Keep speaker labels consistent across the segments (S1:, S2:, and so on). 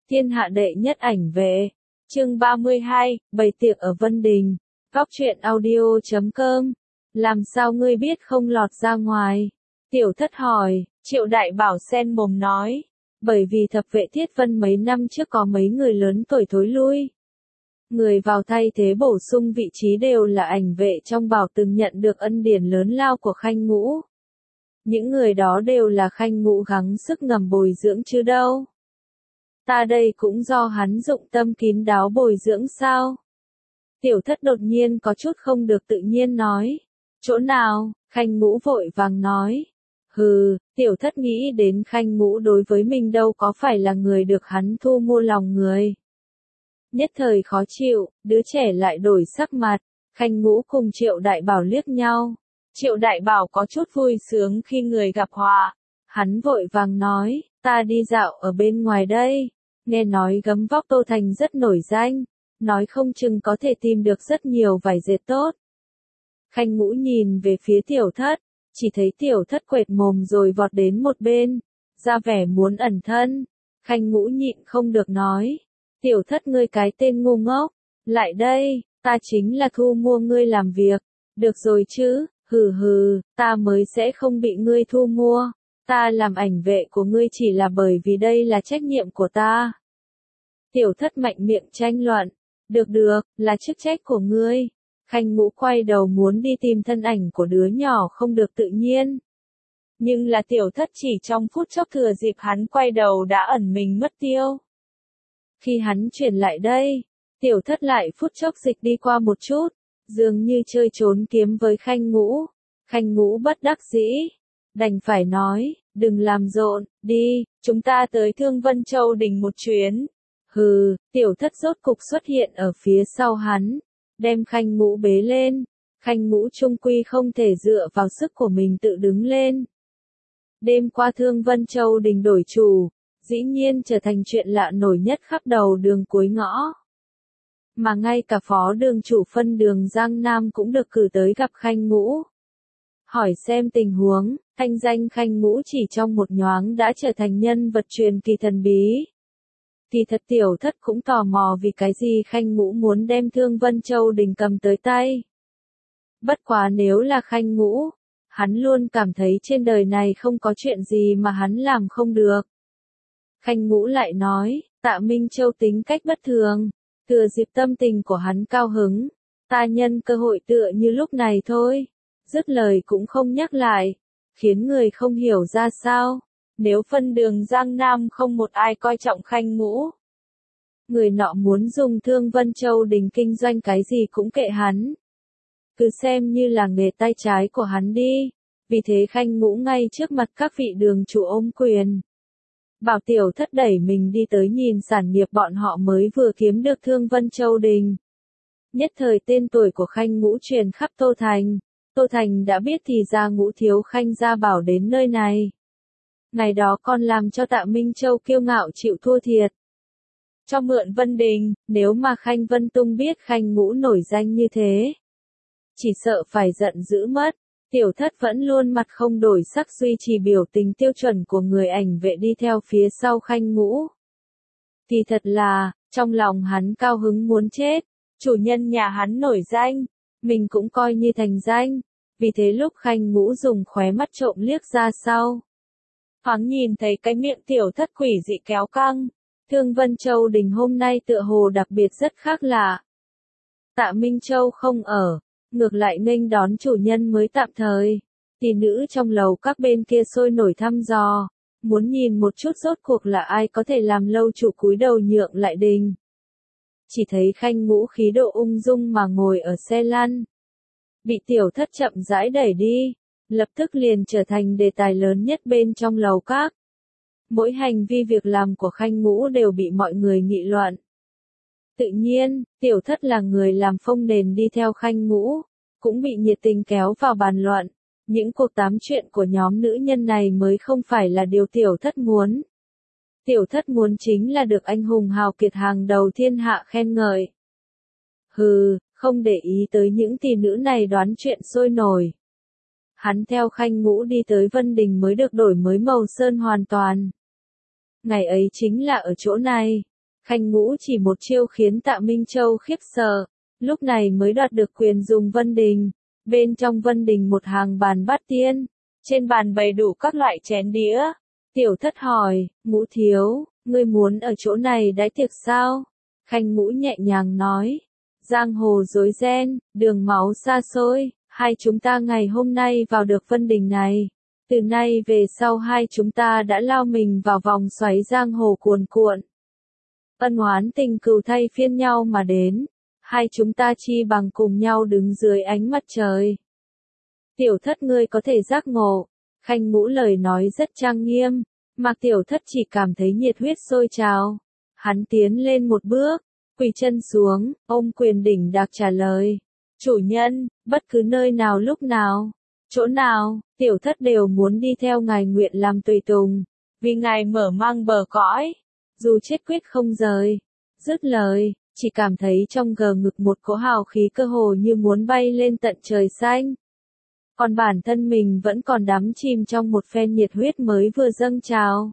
S1: Thiên hạ đệ nhất ảnh vệ. Chương 32, bày tiệc ở Vân Đình. Góc truyện audio.com. Làm sao ngươi biết không lọt ra ngoài? Tiểu Thất hỏi. Triệu Đại Bảo sen mồm nói. Bởi vì thập vệ Thiết Vân mấy năm trước có mấy người lớn tuổi thối lui. Người vào thay thế bổ sung vị trí đều là ảnh vệ trong Bảo từng nhận được ân điển lớn lao của Khanh Ngũ. Những người đó đều là Khanh Ngũ gắng sức ngầm bồi dưỡng chứ đâu. Ta đây cũng do hắn dụng tâm kín đáo bồi dưỡng sao? Tiểu Thất đột nhiên có chút không được tự nhiên nói. Chỗ nào? Khanh Ngũ vội vàng nói. Tiểu Thất nghĩ đến Khanh Ngũ đối với mình đâu có phải là người được hắn thu mua lòng người. Nhất thời khó chịu, đứa trẻ lại đổi sắc mặt. Khanh Ngũ cùng Triệu Đại Bảo liếc nhau. Triệu Đại Bảo có chút vui sướng khi người gặp họa. Hắn vội vàng nói, ta đi dạo ở bên ngoài đây. Nghe nói gấm vóc Tô Thành rất nổi danh. Nói không chừng có thể tìm được rất nhiều vải dệt tốt. Khanh Ngũ nhìn về phía Tiểu Thất. Chỉ thấy Tiểu Thất quệt mồm rồi vọt đến một bên. Ra vẻ muốn ẩn thân. Khanh Ngũ nhịn không được nói. Tiểu Thất ngươi cái tên ngu ngốc. Lại đây, ta chính là thu mua ngươi làm việc. Được rồi chứ, ta mới sẽ không bị ngươi thu mua. Ta làm ảnh vệ của ngươi chỉ là bởi vì đây là trách nhiệm của ta. Tiểu Thất mạnh miệng tranh luận. Được, là chức trách của ngươi. Khanh Ngũ quay đầu muốn đi tìm thân ảnh của đứa nhỏ không được tự nhiên. Nhưng là Tiểu Thất chỉ trong phút chốc thừa dịp hắn quay đầu đã ẩn mình mất tiêu. Khi hắn chuyển lại đây, Tiểu Thất lại phút chốc dịch đi qua một chút, dường như chơi trốn kiếm với Khanh Ngũ. Khanh Ngũ bất đắc dĩ, đành phải nói, đừng làm rộn, đi, chúng ta tới Thương Vân Châu Đình một chuyến. Tiểu Thất rốt cục xuất hiện ở phía sau hắn, đem Khanh Ngũ bế lên. Khanh Ngũ chung quy không thể dựa vào sức của mình tự đứng lên. Đêm qua Thương Vân Châu Đình đổi chủ, dĩ nhiên trở thành chuyện lạ nổi nhất khắp đầu đường cuối ngõ. Mà ngay cả phó đường chủ phân đường Giang Nam cũng được cử tới gặp Khanh Ngũ. Hỏi xem tình huống, thanh danh Khanh Ngũ chỉ trong một nhoáng đã trở thành nhân vật truyền kỳ thần bí. Kỳ thật Tiểu Thất cũng tò mò vì cái gì Khanh Ngũ muốn đem Thương Vân Châu Đình cầm tới tay. Bất quá nếu là Khanh Ngũ, hắn luôn cảm thấy trên đời này không có chuyện gì mà hắn làm không được. Khanh Ngũ lại nói, Tạ Minh Châu tính cách bất thường, thừa dịp tâm tình của hắn cao hứng, ta nhân cơ hội tựa như lúc này thôi. Dứt lời cũng không nhắc lại, khiến người không hiểu ra sao. Nếu phân đường Giang Nam không một ai coi trọng Khanh Ngũ, người nọ muốn dùng Thương Vân Châu Đình kinh doanh cái gì cũng kệ hắn. Cứ xem như là nghề tay trái của hắn đi. Vì thế Khanh Ngũ ngay trước mặt các vị đường chủ ôm quyền. Bảo Tiểu Thất đẩy mình đi tới nhìn sản nghiệp bọn họ mới vừa kiếm được Thương Vân Châu Đình. Nhất thời tên tuổi của Khanh Ngũ truyền khắp Tô Thành. Tô Thành đã biết thì ra Ngũ thiếu Khanh gia bảo đến nơi này. Ngày đó còn làm cho Tạ Minh Châu kiêu ngạo chịu thua thiệt. Cho mượn Vân Đình, nếu mà Khanh Vân Tung biết Khanh Ngũ nổi danh như thế, chỉ sợ phải giận dữ mất. Tiểu Thất vẫn luôn mặt không đổi sắc duy trì biểu tình tiêu chuẩn của người ảnh vệ đi theo phía sau Khanh Ngũ. Thì thật là, trong lòng hắn cao hứng muốn chết, chủ nhân nhà hắn nổi danh, mình cũng coi như thành danh. Vì thế lúc Khanh Ngũ dùng khóe mắt trộm liếc ra sau, hắn nhìn thấy cái miệng Tiểu Thất quỷ dị kéo căng. Thương Vân Châu Đình hôm nay tựa hồ đặc biệt rất khác lạ. Tạ Minh Châu không ở, ngược lại nghênh đón chủ nhân mới tạm thời. Tỷ nữ trong lầu các bên kia sôi nổi thăm dò, muốn nhìn một chút rốt cuộc là ai có thể làm lâu chủ cúi đầu nhượng lại đình. Chỉ thấy Khanh Ngũ khí độ ung dung mà ngồi ở xe lăn, bị Tiểu Thất chậm rãi đẩy đi, lập tức liền trở thành đề tài lớn nhất bên trong lầu các. Mỗi hành vi việc làm của Khanh Ngũ đều bị mọi người nghị luận. Tự nhiên, Tiểu Thất là người làm phông nền đi theo Khanh Ngũ, cũng bị nhiệt tình kéo vào bàn luận. Những cuộc tám chuyện của nhóm nữ nhân này mới không phải là điều Tiểu Thất muốn. Tiểu Thất muốn chính là được anh hùng hào kiệt hàng đầu thiên hạ khen ngợi. Không để ý tới những tỷ nữ này đoán chuyện sôi nổi. Hắn theo Khanh Ngũ đi tới Vân Đình mới được đổi mới màu sơn hoàn toàn. Ngày ấy chính là ở chỗ này, Khanh Ngũ chỉ một chiêu khiến Tạ Minh Châu khiếp sợ, lúc này mới đoạt được quyền dùng Vân Đình. Bên trong Vân Đình một hàng bàn bát tiên, trên bàn bày đủ các loại chén đĩa. Tiểu Thất hỏi, Ngũ thiếu, ngươi muốn ở chỗ này đãi tiệc sao? Khanh Ngũ nhẹ nhàng nói, giang hồ rối ren, đường máu xa xôi, hai chúng ta ngày hôm nay vào được Vân Đình này. Từ nay về sau hai chúng ta đã lao mình vào vòng xoáy giang hồ cuồn cuộn. Ân oán tình cừu thay phiên nhau mà đến, hai chúng ta chi bằng cùng nhau đứng dưới ánh mặt trời. Tiểu Thất ngươi có thể giác ngộ. Khanh Ngũ lời nói rất trang nghiêm, mà Tiểu Thất chỉ cảm thấy nhiệt huyết sôi trào. Hắn tiến lên một bước, quỳ chân xuống, ôm quyền đỉnh đạc trả lời. Chủ nhân, bất cứ nơi nào lúc nào, chỗ nào, Tiểu Thất đều muốn đi theo ngài nguyện làm tùy tùng, vì ngài mở mang bờ cõi, dù chết quyết không rời. Dứt lời, chỉ cảm thấy trong gờ ngực một cỗ hào khí cơ hồ như muốn bay lên tận trời xanh. Còn bản thân mình vẫn còn đắm chìm trong một phen nhiệt huyết mới vừa dâng trào.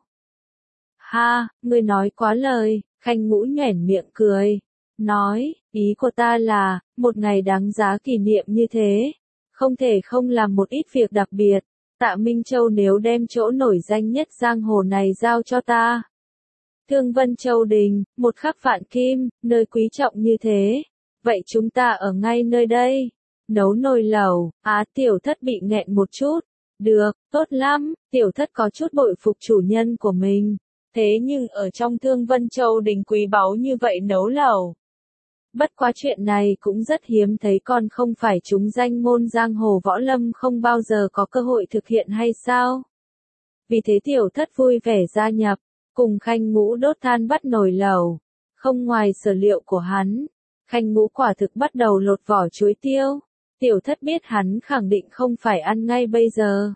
S1: Ha, ngươi nói quá lời, Khanh Ngũ nhoẻn miệng cười. Nói, ý của ta là, một ngày đáng giá kỷ niệm như thế, không thể không làm một ít việc đặc biệt. Tạ Minh Châu nếu đem chỗ nổi danh nhất giang hồ này giao cho ta. Thương Vân Châu Đình, một khắc vạn kim, nơi quý trọng như thế. Vậy chúng ta ở ngay nơi đây. Nấu nồi lẩu, Tiểu Thất bị nghẹn một chút. Được, tốt lắm, Tiểu Thất có chút bội phục chủ nhân của mình. Thế nhưng ở trong Thương Vân Châu Đình quý báu như vậy nấu lẩu. Bất quá chuyện này cũng rất hiếm thấy, còn không phải chúng danh môn giang hồ võ lâm không bao giờ có cơ hội thực hiện hay sao? Vì thế Tiểu Thất vui vẻ gia nhập, cùng Khanh Ngũ đốt than bắt nồi lẩu. Không ngoài sở liệu của hắn, Khanh Ngũ quả thực bắt đầu lột vỏ chuối tiêu. Tiểu Thất biết hắn khẳng định không phải ăn ngay bây giờ.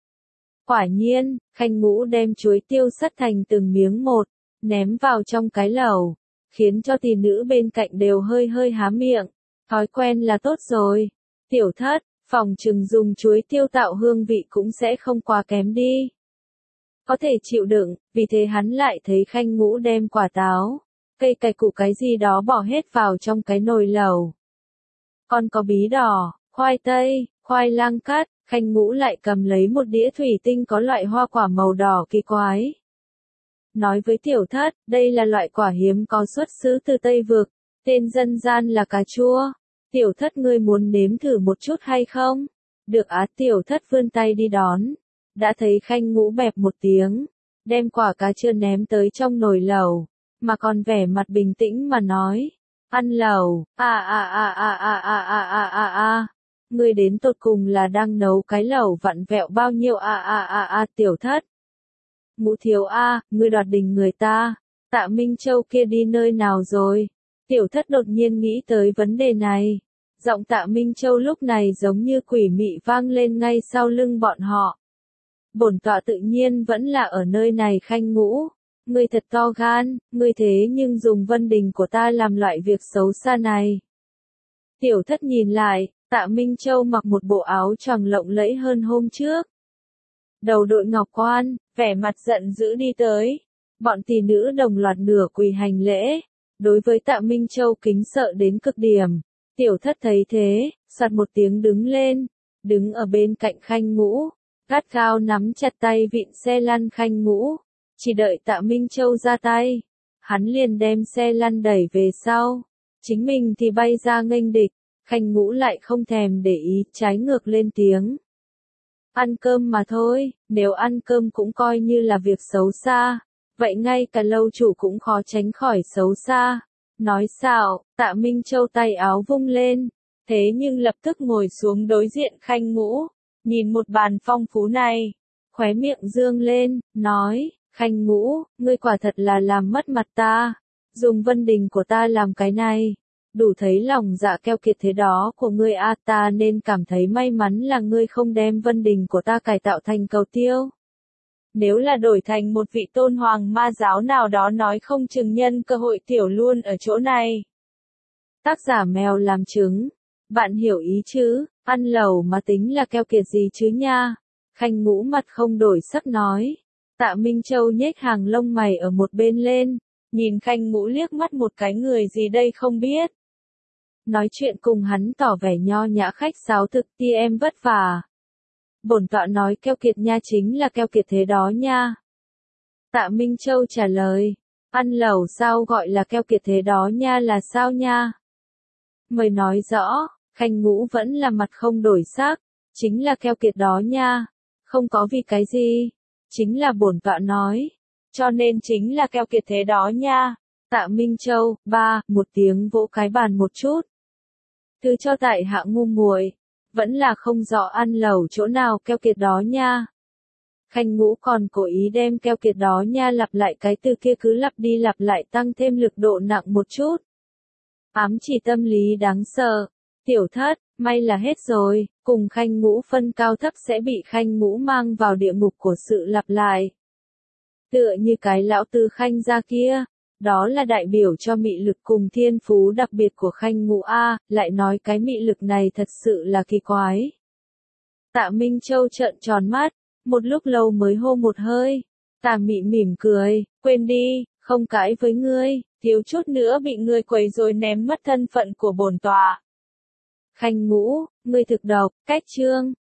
S1: Quả nhiên, Khanh Ngũ đem chuối tiêu sắt thành từng miếng một, ném vào trong cái lẩu, khiến cho tỷ nữ bên cạnh đều hơi hơi há miệng. Thói quen là tốt rồi. Tiểu Thất, phòng chừng dùng chuối tiêu tạo hương vị cũng sẽ không quá kém đi. Có thể chịu đựng, vì thế hắn lại thấy Khanh Ngũ đem quả táo, cây cải củ cái gì đó bỏ hết vào trong cái nồi lẩu. Còn có bí đỏ, khoai tây, khoai lang cắt, Khanh Ngũ lại cầm lấy một đĩa thủy tinh có loại hoa quả màu đỏ kỳ quái. Nói với Tiểu Thất, đây là loại quả hiếm có xuất xứ từ Tây Vực, tên dân gian là cà chua. Tiểu Thất ngươi muốn nếm thử một chút hay không? Được Tiểu Thất vươn tay đi đón. Đã thấy Khanh Ngũ bẹp một tiếng, đem quả cà chua ném tới trong nồi lẩu, mà còn vẻ mặt bình tĩnh mà nói. Ăn lẩu, ngươi đến tột cùng là đang nấu cái lẩu vặn vẹo bao nhiêu Tiểu Thất. Ngũ thiếu ngươi đoạt đình người ta, Tạ Minh Châu kia đi nơi nào rồi? Tiểu Thất đột nhiên nghĩ tới vấn đề này. Giọng Tạ Minh Châu lúc này giống như quỷ mị vang lên ngay sau lưng bọn họ. Bổn tọa tự nhiên vẫn là ở nơi này. Khanh Ngũ, ngươi thật to gan, ngươi thế nhưng dùng Vân Đình của ta làm loại việc xấu xa này. Tiểu Thất nhìn lại, Tạ Minh Châu mặc một bộ áo choàng lộng lẫy hơn hôm trước. Đầu đội ngọc quan, vẻ mặt giận dữ đi tới. Bọn tỷ nữ đồng loạt nửa quỳ hành lễ. Đối với Tạ Minh Châu kính sợ đến cực điểm. Tiểu Thất thấy thế, soạt một tiếng đứng lên, đứng ở bên cạnh Khanh Ngũ, gắt gao nắm chặt tay vịn xe lăn Khanh Ngũ, chỉ đợi Tạ Minh Châu ra tay, hắn liền đem xe lăn đẩy về sau, chính mình thì bay ra nghênh địch. Khanh Ngũ lại không thèm để ý, trái ngược lên tiếng. Ăn cơm mà thôi, nếu ăn cơm cũng coi như là việc xấu xa, vậy ngay cả lâu chủ cũng khó tránh khỏi xấu xa. Nói xạo, Tạ Minh Châu tay áo vung lên, thế nhưng lập tức ngồi xuống đối diện Khanh Ngũ, nhìn một bàn phong phú này, khóe miệng dương lên, nói, Khanh Ngũ, ngươi quả thật là làm mất mặt ta, dùng Vân Đình của ta làm cái này, đủ thấy lòng dạ keo kiệt thế đó của ngươi ta nên cảm thấy may mắn là ngươi không đem Vân Đình của ta cải tạo thành cầu tiêu. Nếu là đổi thành một vị tôn hoàng ma giáo nào đó nói không chừng nhân cơ hội tiểu luôn ở chỗ này. Tác giả mèo làm trứng. Bạn hiểu ý chứ, ăn lẩu mà tính là keo kiệt gì chứ nha. Khanh Ngũ mặt không đổi sắc nói. Tạ Minh Châu nhếch hàng lông mày ở một bên lên, nhìn Khanh Ngũ liếc mắt một cái, người gì đây không biết. Nói chuyện cùng hắn tỏ vẻ nho nhã khách sáo, thực ti em vất vả. Bổn tọa nói keo kiệt nha chính là keo kiệt thế đó nha. Tạ Minh Châu trả lời, ăn lẩu sao gọi là keo kiệt thế đó nha là sao nha? Mời nói rõ. Khanh Ngũ vẫn là mặt không đổi sắc, chính là keo kiệt đó nha, không có vì cái gì, chính là bổn tọa nói, cho nên chính là keo kiệt thế đó nha. Tạ Minh Châu, một tiếng vỗ cái bàn một chút. Thứ cho tại hạ ngu muội, vẫn là không rõ ăn lẩu chỗ nào keo kiệt đó nha. Khanh Ngũ còn cố ý đem keo kiệt đó nha lặp lại cái từ kia, cứ lặp đi lặp lại tăng thêm lực độ nặng một chút. Ám chỉ tâm lý đáng sợ. Tiểu Thất, may là hết rồi, cùng Khanh Ngũ phân cao thấp sẽ bị Khanh Ngũ mang vào địa ngục của sự lặp lại. Tựa như cái lão Tư Khanh gia kia, đó là đại biểu cho mị lực cùng thiên phú đặc biệt của Khanh Ngũ a, lại nói cái mị lực này thật sự là kỳ quái. Tạ Minh Châu trợn tròn mắt, một lúc lâu mới hô một hơi. Tạ Mị mỉm cười, quên đi, không cãi với ngươi, thiếu chút nữa bị ngươi quấy rối ném mất thân phận của bổn tọa. Khanh Ngũ, ngươi thực độc, cách chương.